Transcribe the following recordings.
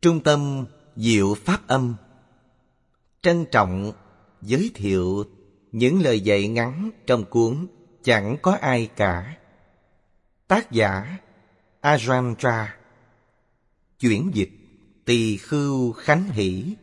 Trung tâm Diệu Pháp Âm trân trọng giới thiệu những lời dạy ngắn trong cuốn Chẳng Có Ai Cả. Tác giả Ajahn Chah. Chuyển dịch Tỳ Khưu Khánh Hỷ.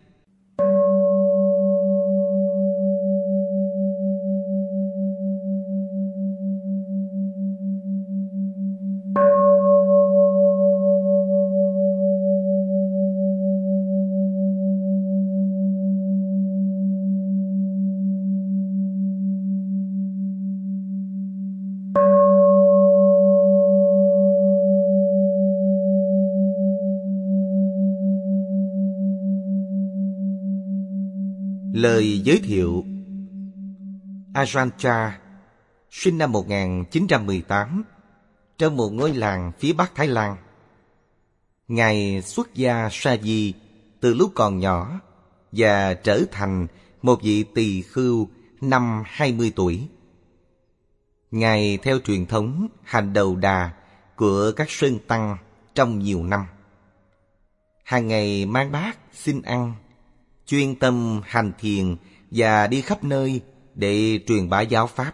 Lời giới thiệu. Ajahn Chah sinh năm 1918 trong một ngôi làng phía Bắc Thái Lan. Ngài xuất gia sa di từ lúc còn nhỏ và trở thành một vị tỳ khưu năm 20 tuổi. Ngài theo truyền thống hành đầu đà của các sơn tăng trong nhiều năm. Hàng ngày mang bát xin ăn, chuyên tâm hành thiền và đi khắp nơi để truyền bá giáo pháp.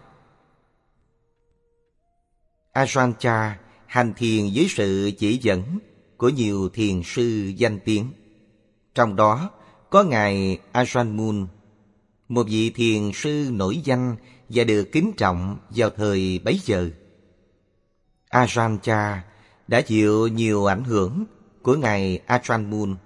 Ajahn Chah hành thiền dưới sự chỉ dẫn của nhiều thiền sư danh tiếng. Trong đó có Ngài Ajahn Mun, một vị thiền sư nổi danh và được kính trọng vào thời bấy giờ. Ajahn Chah đã chịu nhiều ảnh hưởng của Ngài Ajahn Mun.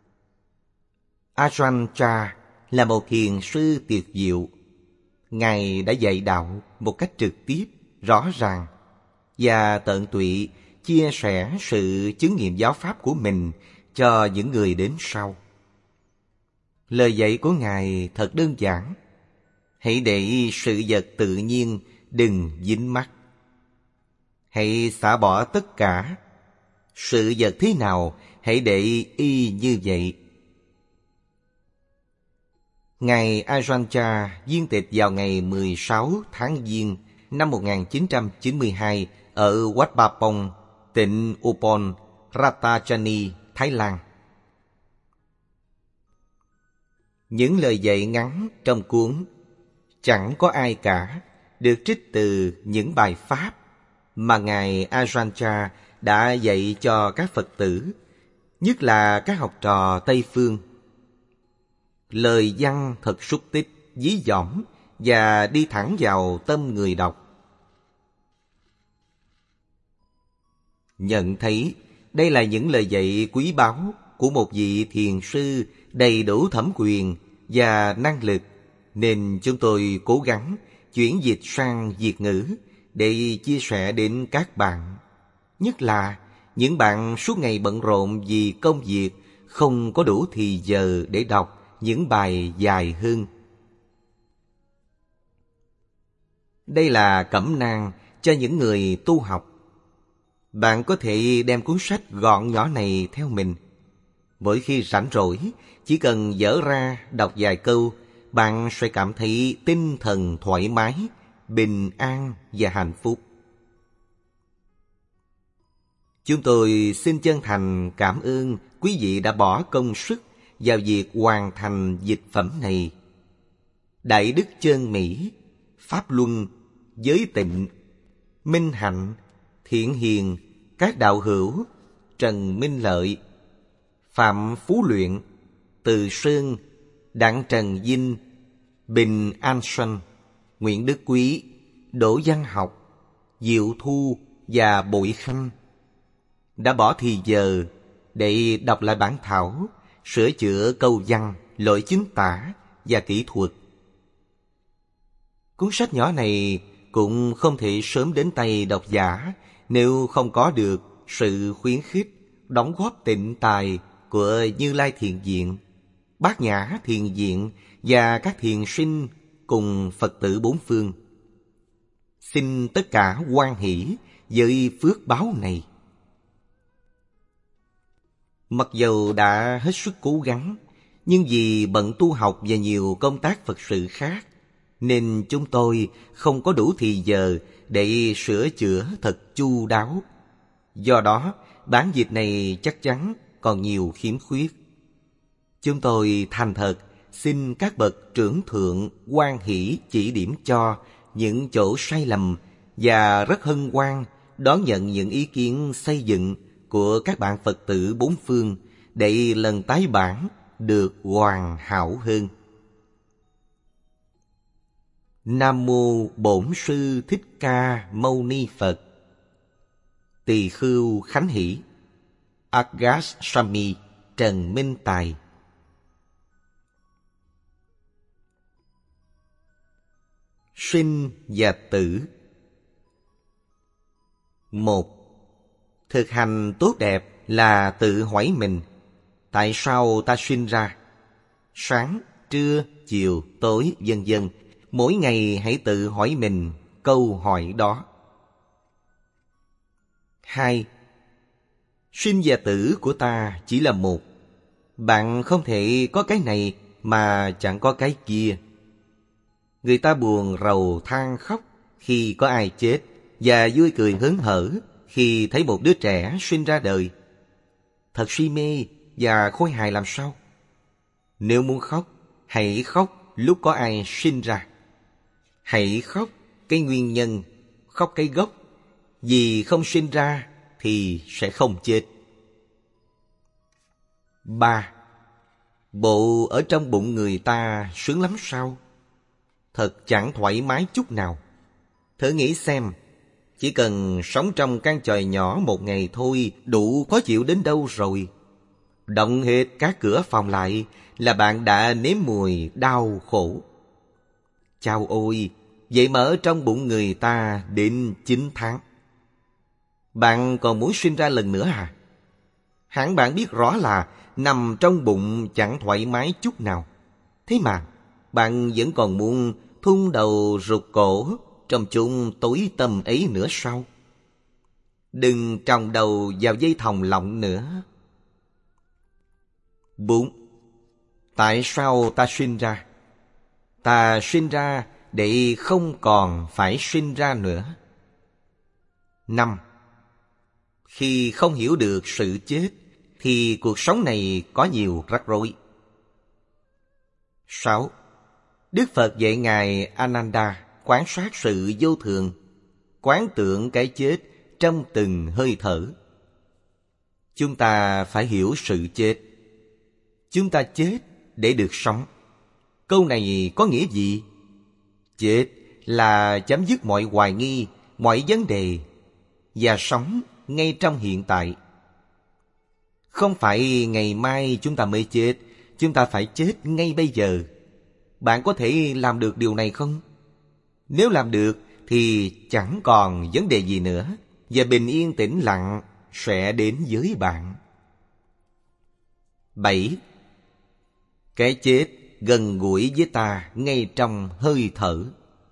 Ajahn Chah là một thiền sư tuyệt diệu. Ngài đã dạy đạo một cách trực tiếp, rõ ràng và tận tụy chia sẻ sự chứng nghiệm giáo pháp của mình cho những người đến sau. Lời dạy của Ngài thật đơn giản. Hãy để sự vật tự nhiên đừng dính mắc. Hãy xả bỏ tất cả. Sự vật thế nào hãy để y như vậy. Ngài Ajahn Chah viên tịch vào ngày 16 tháng Giêng năm 1992 ở Wat Pah Pong, tỉnh Upon Ratchasani, Thái Lan. Những lời dạy ngắn trong cuốn Chẳng Có Ai Cả được trích từ những bài pháp mà Ngài Ajahn Chah đã dạy cho các Phật tử, nhất là các học trò Tây Phương. Lời văn thật xúc tích, dí dỏm và đi thẳng vào tâm người đọc. Nhận thấy đây là những lời dạy quý báu của một vị thiền sư đầy đủ thẩm quyền và năng lực, nên chúng tôi cố gắng chuyển dịch sang Việt ngữ để chia sẻ đến các bạn, nhất là những bạn suốt ngày bận rộn vì công việc, không có đủ thì giờ để đọc những bài dài hơn. Đây là cẩm nang cho những người tu học. Bạn có thể đem cuốn sách gọn nhỏ này theo mình. Mỗi khi rảnh rỗi, chỉ cần dở ra đọc vài câu, bạn sẽ cảm thấy tinh thần thoải mái, bình an và hạnh phúc. Chúng tôi xin chân thành cảm ơn quý vị đã bỏ công sức vào việc hoàn thành dịch phẩm này. Đại đức Chân Mỹ, Pháp Luân, Giới Tịnh, Minh Hạnh, Thiện Hiền, các đạo hữu Trần Minh Lợi, Phạm Phú Luyện, Từ Sơn, Đặng Trần Vinh, Bình An Sanh, Nguyễn Đức Quý, Đỗ Văn Học, Diệu Thu và Bội Khanh đã bỏ thì giờ để đọc lại bản thảo, sửa chữa câu văn, lỗi chính tả và kỹ thuật. Cuốn sách nhỏ này cũng không thể sớm đến tay độc giả nếu không có được sự khuyến khích, đóng góp tịnh tài của Như Lai Thiền Viện, Bát Nhã Thiền Viện và các thiền sinh cùng Phật tử bốn phương. Xin tất cả hoan hỷ với phước báo này. Mặc dầu đã hết sức cố gắng, nhưng vì bận tu học và nhiều công tác Phật sự khác, nên chúng tôi không có đủ thì giờ để sửa chữa thật chu đáo. Do đó, bản dịch này chắc chắn còn nhiều khiếm khuyết. Chúng tôi thành thật xin các bậc trưởng thượng hoan hỷ chỉ điểm cho những chỗ sai lầm và rất hân hoan đón nhận những ý kiến xây dựng của các bạn Phật tử bốn phương để lần tái bản được hoàn hảo hơn. Nam mô Bổn Sư Thích Ca Mâu Ni Phật. Tỳ Khưu Khánh Hỷ, Agas Sami, Trần Minh Tài. Sinh và tử. 1. Thực hành tốt đẹp là tự hỏi mình, tại sao ta sinh ra? Sáng, trưa, chiều, tối, vân vân. Mỗi ngày hãy tự hỏi mình câu hỏi đó. 2. Sinh và tử của ta chỉ là một. Bạn không thể có cái này mà chẳng có cái kia. Người ta buồn rầu than khóc khi có ai chết và vui cười hớn hở khi thấy một đứa trẻ sinh ra đời. Thật si mê và khôi hài làm sao? Nếu muốn khóc, hãy khóc lúc có ai sinh ra. Hãy khóc cái nguyên nhân, khóc cái gốc. Vì không sinh ra thì sẽ không chết. 3. Bộ ở trong bụng người ta sướng lắm sao? Thật chẳng thoải mái chút nào. Thử nghĩ xem, chỉ cần sống trong căn chòi nhỏ một ngày thôi đủ khó chịu đến đâu rồi. Động hết các cửa phòng lại là bạn đã nếm mùi đau khổ. Chao ôi, vậy mà ở trong bụng người ta đến 9 tháng. Bạn còn muốn sinh ra lần nữa à? Hẳn bạn biết rõ là nằm trong bụng chẳng thoải mái chút nào. Thế mà bạn vẫn còn muốn thun đầu rụt cổ trong chốn tối tăm ấy nữa sao? Đừng tròng đầu vào dây thòng lọng nữa. 4. Tại sao ta sinh ra? Ta sinh ra để không còn phải sinh ra nữa. 5. Khi không hiểu được sự chết thì cuộc sống này có nhiều rắc rối. 6. Đức Phật dạy Ngài Ananda quán sát sự vô thường, quán tưởng cái chết trong từng hơi thở. Chúng ta phải hiểu sự chết. Chúng ta chết để được sống. Câu này có nghĩa gì? Chết là chấm dứt mọi hoài nghi, mọi vấn đề và sống ngay trong hiện tại. Không phải ngày mai chúng ta mới chết, chúng ta phải chết ngay bây giờ. Bạn có thể làm được điều này không? Nếu làm được thì chẳng còn vấn đề gì nữa, và bình yên tĩnh lặng sẽ đến với bạn. 7. Cái chết gần gũi với ta ngay trong hơi thở.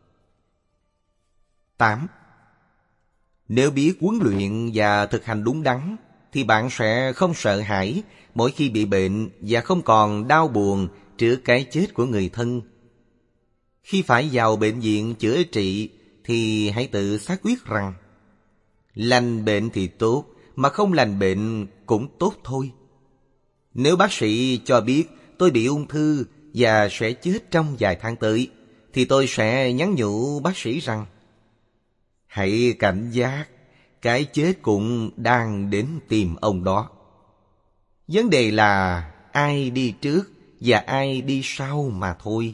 8. Nếu biết huấn luyện và thực hành đúng đắn thì bạn sẽ không sợ hãi mỗi khi bị bệnh và không còn đau buồn trước cái chết của người thân. Khi phải vào bệnh viện chữa trị thì hãy tự xác quyết rằng lành bệnh thì tốt, mà không lành bệnh cũng tốt thôi. Nếu bác sĩ cho biết tôi bị ung thư và sẽ chết trong vài tháng tới, thì tôi sẽ nhắn nhủ bác sĩ rằng hãy cảnh giác, cái chết cũng đang đến tìm ông đó. Vấn đề là ai đi trước và ai đi sau mà thôi.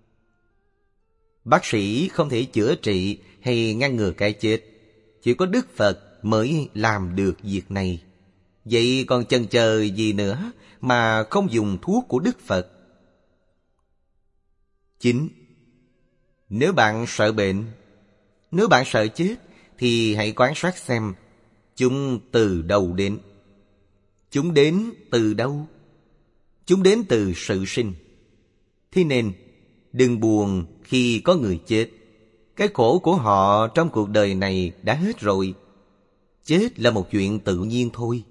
Bác sĩ không thể chữa trị hay ngăn ngừa cái chết. Chỉ có Đức Phật mới làm được việc này. Vậy còn chần chờ gì nữa mà không dùng thuốc của Đức Phật? 9. Nếu bạn sợ bệnh, nếu bạn sợ chết, thì hãy quan sát xem chúng từ đâu đến. Chúng đến từ đâu? Chúng đến từ sự sinh. Thế nên đừng buồn khi có người chết. Cái khổ của họ trong cuộc đời này đã hết rồi. Chết là một chuyện tự nhiên thôi.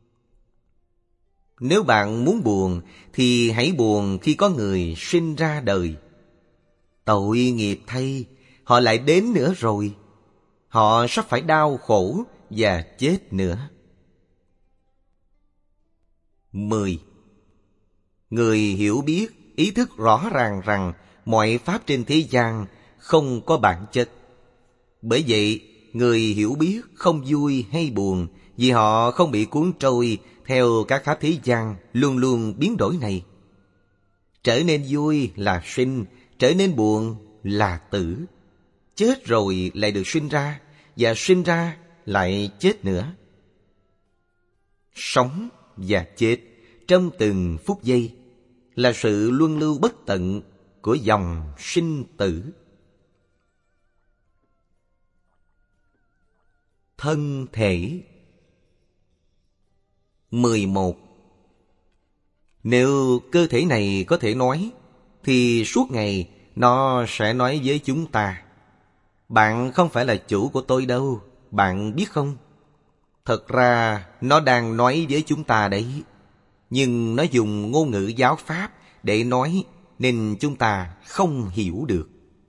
Nếu bạn muốn buồn thì hãy buồn khi có người sinh ra đời. Tội nghiệp thay, họ lại đến nữa rồi. Họ sắp phải đau khổ và chết nữa. 10. Người hiểu biết, ý thức rõ ràng rằng mọi pháp trên thế gian không có bản chất. Bởi vậy, người hiểu biết không vui hay buồn vì họ không bị cuốn trôi theo các pháp thế gian luôn luôn biến đổi này. Trở nên vui là sinh, trở nên buồn là tử. Chết rồi lại được sinh ra, và sinh ra lại chết nữa. Sống và chết trong từng phút giây là sự luân lưu bất tận của dòng sinh tử. Thân thể. 11. Nếu cơ thể này có thể nói, thì suốt ngày nó sẽ nói với chúng ta: bạn không phải là chủ của tôi đâu, bạn biết không? Thật ra nó đang nói với chúng ta đấy, nhưng nó dùng ngôn ngữ giáo pháp để nói nên chúng ta không hiểu được.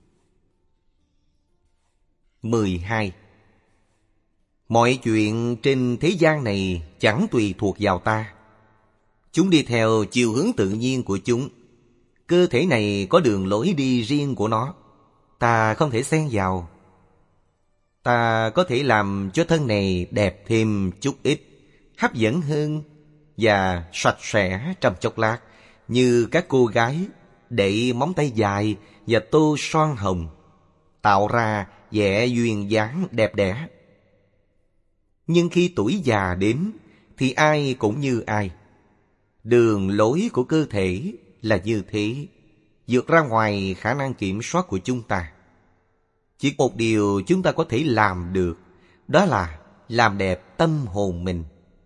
12. Mọi chuyện trên thế gian này chẳng tùy thuộc vào ta. Chúng đi theo chiều hướng tự nhiên của chúng. Cơ thể này có đường lối đi riêng của nó, ta không thể xen vào. Ta có thể làm cho thân này đẹp thêm chút ít, hấp dẫn hơn và sạch sẽ trong chốc lát, như các cô gái đậy móng tay dài và tô son hồng, tạo ra vẻ duyên dáng đẹp đẽ. Nhưng khi tuổi già đến thì ai cũng như ai. Đường lối của cơ thể là như thế, vượt ra ngoài khả năng kiểm soát của chúng ta. Chỉ một điều chúng ta có thể làm được, đó là làm đẹp tâm hồn mình.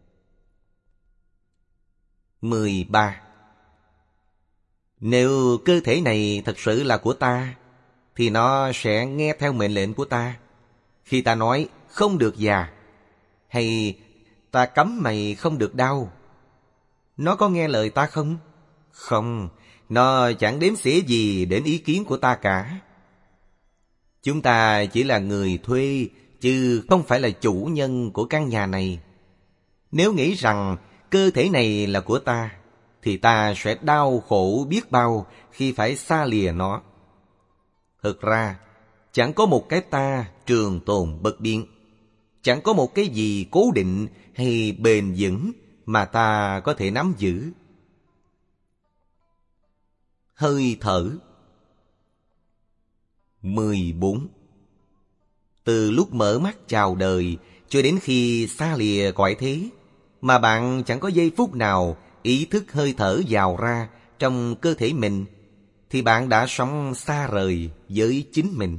13. Nếu cơ thể này thật sự là của ta, thì nó sẽ nghe theo mệnh lệnh của ta. Khi ta nói không được già, hay ta cấm mày không được đau, nó có nghe lời ta không? Không, nó chẳng đếm xỉa gì đến ý kiến của ta cả. Chúng ta chỉ là người thuê, chứ không phải là chủ nhân của căn nhà này. Nếu nghĩ rằng cơ thể này là của ta, thì ta sẽ đau khổ biết bao khi phải xa lìa nó. Thực ra, chẳng có một cái ta trường tồn bất biến. Chẳng có một cái gì cố định hay bền vững mà ta có thể nắm giữ. Hơi thở. 14. Từ lúc mở mắt chào đời cho đến khi xa lìa cõi thế, mà bạn chẳng có giây phút nào ý thức hơi thở vào ra trong cơ thể mình, thì bạn đã sống xa rời với chính mình.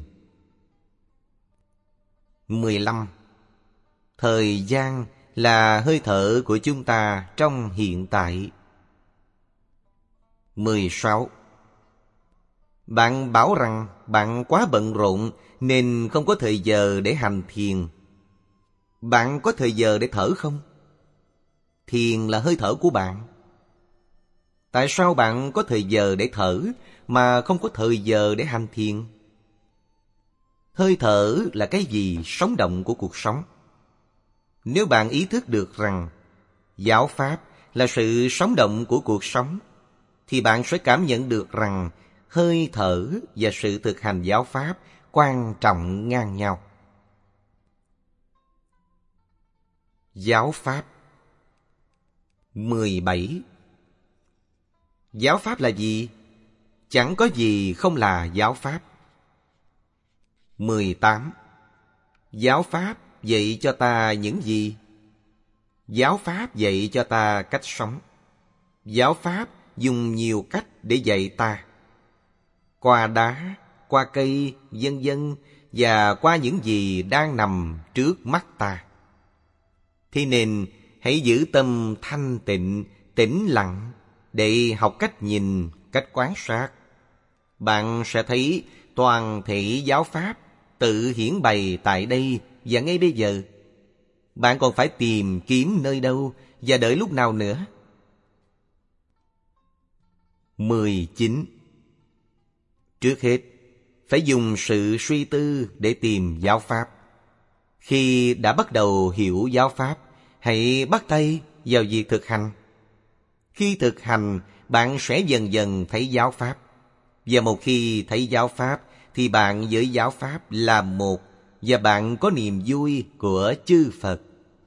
15. Thời gian là hơi thở của chúng ta trong hiện tại. 16. Bạn bảo rằng bạn quá bận rộn nên không có thời giờ để hành thiền. Bạn có thời giờ để thở không? Thiền là hơi thở của bạn. Tại sao bạn có thời giờ để thở mà không có thời giờ để hành thiền? Hơi thở là cái gì sống động của cuộc sống. Nếu bạn ý thức được rằng giáo pháp là sự sống động của cuộc sống, thì bạn sẽ cảm nhận được rằng hơi thở và sự thực hành giáo pháp quan trọng ngang nhau. Giáo pháp. 17. Giáo pháp là gì? Chẳng có gì không là giáo pháp. 18. Giáo pháp dạy cho ta những gì? Giáo pháp dạy cho ta cách sống. Giáo pháp dùng nhiều cách để dạy ta. Qua đá, qua cây, vân vân, và qua những gì đang nằm trước mắt ta. Thế nên hãy giữ tâm thanh tịnh, tĩnh lặng để học cách nhìn, cách quan sát. Bạn sẽ thấy toàn thể giáo pháp tự hiển bày tại đây và ngay bây giờ. Bạn còn phải tìm kiếm nơi đâu và đợi lúc nào nữa? 19. Trước hết, phải dùng sự suy tư để tìm giáo pháp. Khi đã bắt đầu hiểu giáo pháp, hãy bắt tay vào việc thực hành. Khi thực hành, bạn sẽ dần dần thấy giáo pháp. Và một khi thấy giáo pháp, thì bạn với giáo pháp là một, và bạn có niềm vui của chư Phật.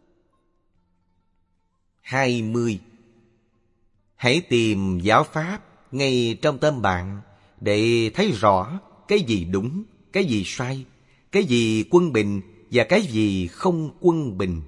20. Hãy tìm giáo pháp ngay trong tâm bạn để thấy rõ cái gì đúng, cái gì sai, cái gì quân bình và cái gì không quân bình.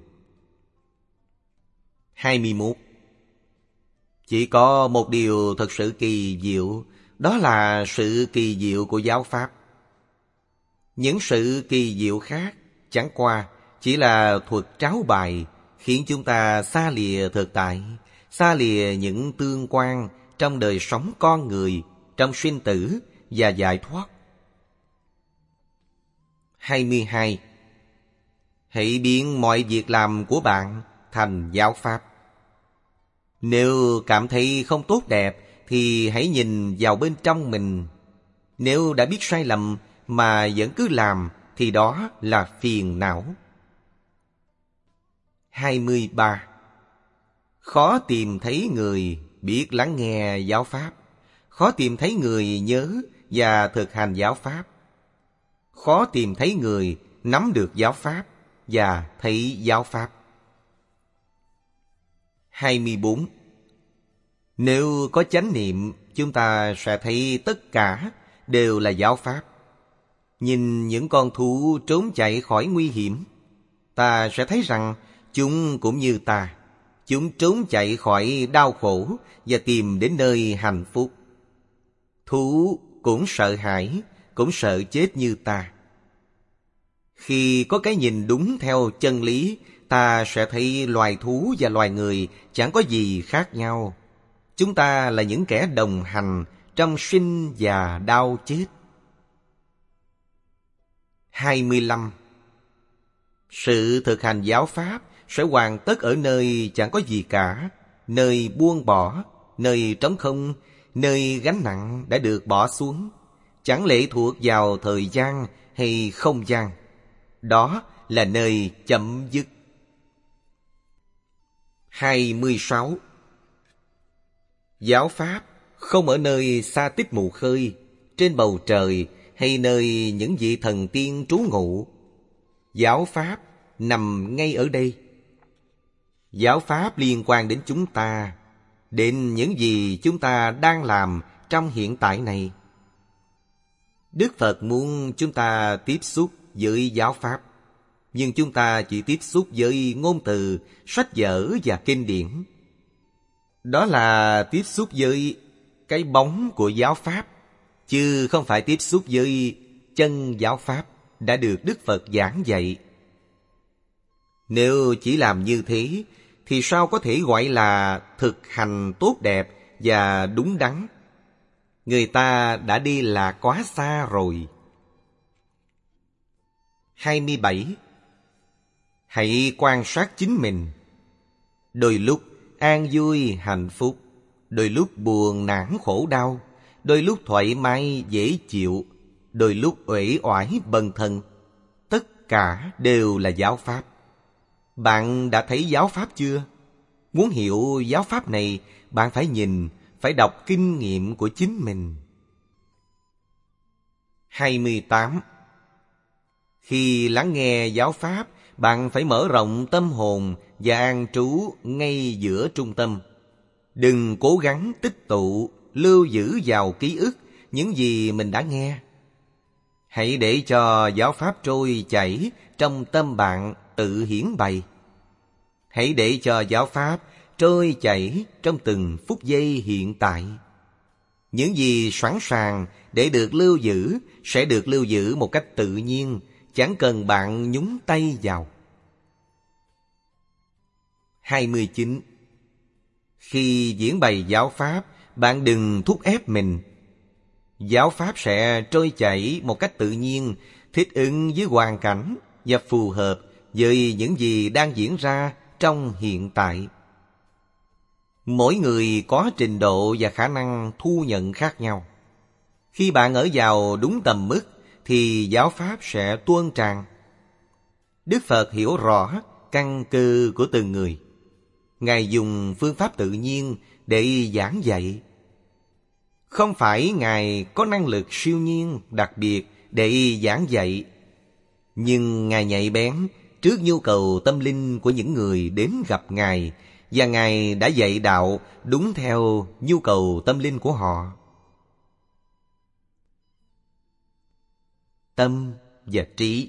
21. Chỉ có một điều thật sự kỳ diệu, đó là sự kỳ diệu của giáo pháp. Những sự kỳ diệu khác chẳng qua chỉ là thuật tráo bài, khiến chúng ta xa lìa thực tại, xa lìa những tương quan trong đời sống con người, trong sinh tử và giải thoát. 22. Hãy biến mọi việc làm của bạn thành giáo pháp. Nếu cảm thấy không tốt đẹp thì hãy nhìn vào bên trong mình. Nếu đã biết sai lầm mà vẫn cứ làm thì đó là phiền não. 23. Khó tìm thấy người biết lắng nghe giáo pháp, khó tìm thấy người nhớ và thực hành giáo pháp, khó tìm thấy người nắm được giáo pháp và thấy giáo pháp. 24. Nếu có chánh niệm, chúng ta sẽ thấy tất cả đều là giáo pháp. Nhìn những con thú trốn chạy khỏi nguy hiểm, ta sẽ thấy rằng chúng cũng như ta. Chúng trốn chạy khỏi đau khổ và tìm đến nơi hạnh phúc. Thú cũng sợ hãi, cũng sợ chết như ta. Khi có cái nhìn đúng theo chân lý, ta sẽ thấy loài thú và loài người chẳng có gì khác nhau. Chúng ta là những kẻ đồng hành trong sinh và đau chết. 25. Sự thực hành giáo pháp sẽ hoàn tất ở nơi chẳng có gì cả, nơi buông bỏ, nơi trống không, nơi gánh nặng đã được bỏ xuống, chẳng lệ thuộc vào thời gian hay không gian. Đó là nơi chấm dứt. 26. Giáo pháp không ở nơi xa tích mù khơi, trên bầu trời hay nơi những vị thần tiên trú ngụ. Giáo pháp nằm ngay ở đây. Giáo pháp liên quan đến chúng ta, đến những gì chúng ta đang làm trong hiện tại này. Đức Phật muốn chúng ta tiếp xúc với giáo pháp, nhưng chúng ta chỉ tiếp xúc với ngôn từ, sách vở và kinh điển. Đó là tiếp xúc với cái bóng của giáo pháp, chứ không phải tiếp xúc với chân giáo pháp đã được Đức Phật giảng dạy. Nếu chỉ làm như thế, thì sao có thể gọi là thực hành tốt đẹp và đúng đắn? Người ta đã đi lạc quá xa rồi. 27. Hãy quan sát chính mình. Đôi lúc an vui hạnh phúc, đôi lúc buồn nản khổ đau, đôi lúc thoải mái dễ chịu, đôi lúc uể oải bần thần. Tất cả đều là giáo pháp. Bạn đã thấy giáo pháp chưa? Muốn hiểu giáo pháp này, bạn phải nhìn, phải đọc kinh nghiệm của chính mình. 28. Khi lắng nghe giáo pháp, bạn phải mở rộng tâm hồn và an trú ngay giữa trung tâm. Đừng cố gắng tích tụ, lưu giữ vào ký ức những gì mình đã nghe. Hãy để cho giáo pháp trôi chảy trong tâm bạn tự hiển bày. Hãy để cho giáo pháp trôi chảy trong từng phút giây hiện tại. Những gì sẵn sàng để được lưu giữ sẽ được lưu giữ một cách tự nhiên, chẳng cần bạn nhúng tay vào. 29. Khi diễn bày giáo pháp, bạn đừng thúc ép mình. Giáo pháp sẽ trôi chảy một cách tự nhiên, thích ứng với hoàn cảnh và phù hợp với những gì đang diễn ra trong hiện tại. Mỗi người có trình độ và khả năng thu nhận khác nhau. Khi bạn ở vào đúng tầm mức thì giáo pháp sẽ tuôn tràn. Đức Phật hiểu rõ căn cơ của từng người. Ngài dùng phương pháp tự nhiên để giảng dạy. Không phải Ngài có năng lực siêu nhiên đặc biệt để giảng dạy, nhưng Ngài nhạy bén trước nhu cầu tâm linh của những người đến gặp Ngài, và Ngài đã dạy đạo đúng theo nhu cầu tâm linh của họ. Tâm và trí.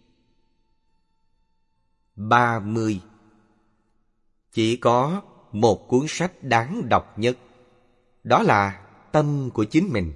30. Chỉ có một cuốn sách đáng đọc nhất, đó là tâm của chính mình.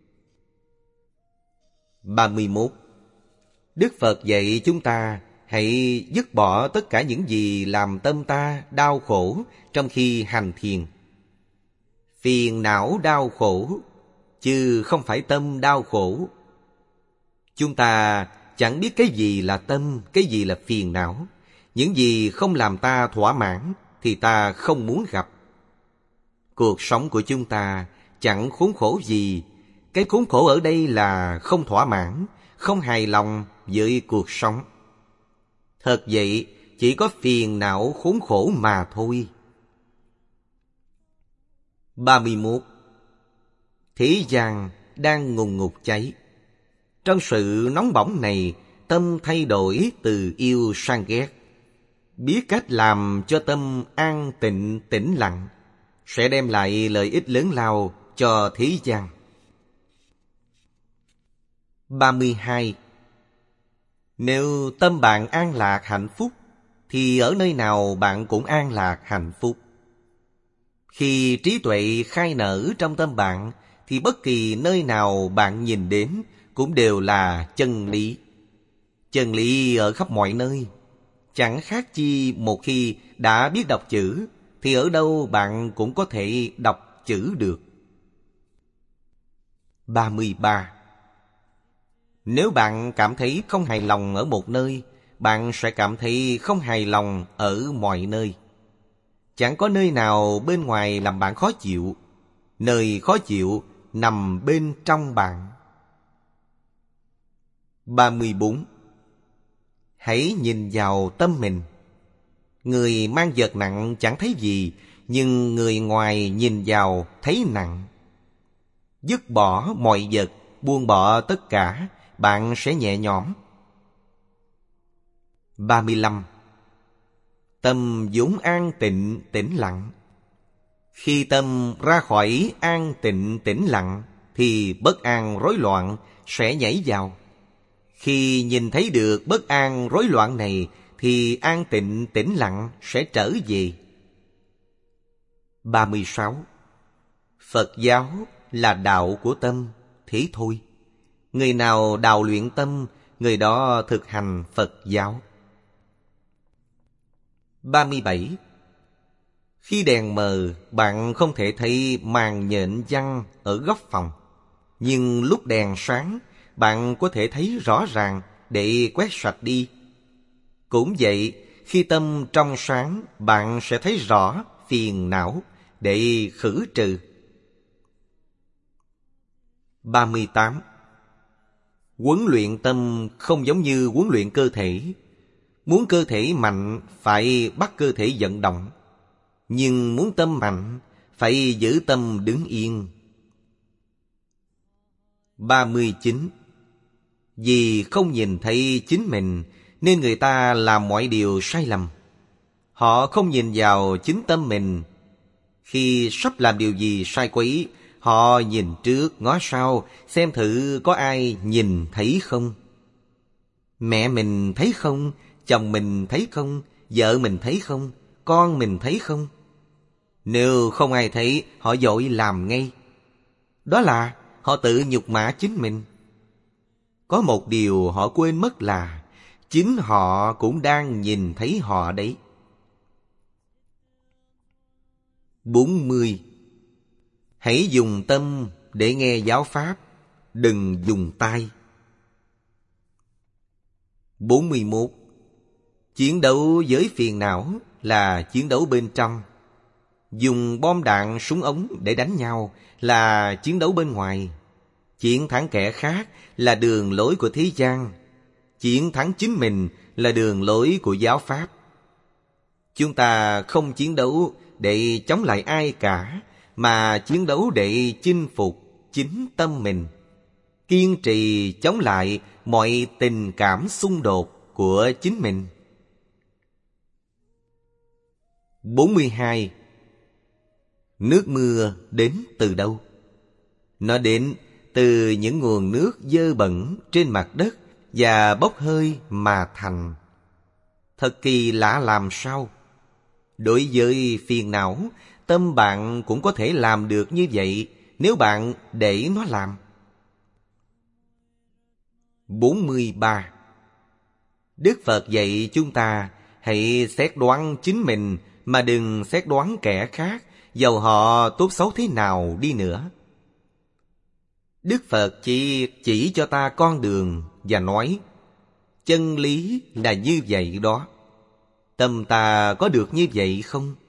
31. Đức Phật dạy chúng ta hãy dứt bỏ tất cả những gì làm tâm ta đau khổ trong khi hành thiền. Phiền não đau khổ, chứ không phải tâm đau khổ. Chúng ta chẳng biết cái gì là tâm, cái gì là phiền não. Những gì không làm ta thỏa mãn thì ta không muốn gặp. Cuộc sống của chúng ta chẳng khốn khổ gì. Cái khốn khổ ở đây là không thỏa mãn, không hài lòng với cuộc sống. Thật vậy, chỉ có phiền não khốn khổ mà thôi. 31. Thế gian đang ngùn ngụt cháy. Trong sự nóng bỏng này, tâm thay đổi từ yêu sang ghét. Biết cách làm cho tâm an tịnh tĩnh lặng sẽ đem lại lợi ích lớn lao cho thế gian. 32. Nếu tâm bạn an lạc hạnh phúc, thì ở nơi nào bạn cũng an lạc hạnh phúc. Khi trí tuệ khai nở trong tâm bạn, thì bất kỳ nơi nào bạn nhìn đến cũng đều là chân lý. Chân lý ở khắp mọi nơi. Chẳng khác chi một khi đã biết đọc chữ, thì ở đâu bạn cũng có thể đọc chữ được. 33. Nếu bạn cảm thấy không hài lòng ở một nơi, bạn sẽ cảm thấy không hài lòng ở mọi nơi. Chẳng có nơi nào bên ngoài làm bạn khó chịu. Nơi khó chịu nằm bên trong bạn. 34. Hãy nhìn vào tâm mình. Người mang vật nặng chẳng thấy gì, nhưng người ngoài nhìn vào thấy nặng. Dứt bỏ mọi vật, buông bỏ tất cả, bạn sẽ nhẹ nhõm. 35. Tâm vốn an tịnh tĩnh lặng. Khi tâm ra khỏi an tịnh tĩnh lặng, thì bất an rối loạn sẽ nhảy vào. Khi nhìn thấy được bất an rối loạn này, thì an tịnh tĩnh lặng sẽ trở về. 36. Phật giáo là đạo của tâm, thế thôi. Người nào đào luyện tâm, người đó thực hành Phật giáo. 37. Khi đèn mờ, bạn không thể thấy màn nhện văng ở góc phòng. Nhưng lúc đèn sáng, bạn có thể thấy rõ ràng để quét sạch đi. Cũng vậy, khi tâm trong sáng, bạn sẽ thấy rõ phiền não để khử trừ. 38. Huấn luyện tâm không giống như huấn luyện cơ thể. Muốn cơ thể mạnh phải bắt cơ thể vận động, nhưng muốn tâm mạnh phải giữ tâm đứng yên. 39. Vì không nhìn thấy chính mình nên người ta làm mọi điều sai lầm. Họ không nhìn vào chính tâm mình. Khi sắp làm điều gì sai quấy, họ nhìn trước ngó sau, xem thử có ai nhìn thấy không. Mẹ mình thấy không? Chồng mình thấy không? Vợ mình thấy không? Con mình thấy không? Nếu không ai thấy, họ vội làm ngay. Đó là họ tự nhục mạ chính mình. Có một điều họ quên mất là chính họ cũng đang nhìn thấy họ đấy. 40. Hãy dùng tâm để nghe giáo pháp, đừng dùng tai. 41. Chiến đấu với phiền não là chiến đấu bên trong. Dùng bom đạn súng ống để đánh nhau là chiến đấu bên ngoài. Chiến thắng kẻ khác là đường lối của thế gian. Chiến thắng chính mình là đường lối của giáo pháp. Chúng ta không chiến đấu để chống lại ai cả, mà chiến đấu để chinh phục chính tâm mình, kiên trì chống lại mọi tình cảm xung đột của chính mình. 42. Nước mưa đến từ đâu? Nó đến từ những nguồn nước dơ bẩn trên mặt đất và bốc hơi mà thành. Thật kỳ lạ làm sao? Đối với phiền não, tâm bạn cũng có thể làm được như vậy nếu bạn để nó làm. 43. Đức Phật dạy chúng ta hãy xét đoán chính mình mà đừng xét đoán kẻ khác, dầu họ tốt xấu thế nào đi nữa. Đức Phật chỉ cho ta con đường và nói chân lý là như vậy đó. Tâm ta có được như vậy không?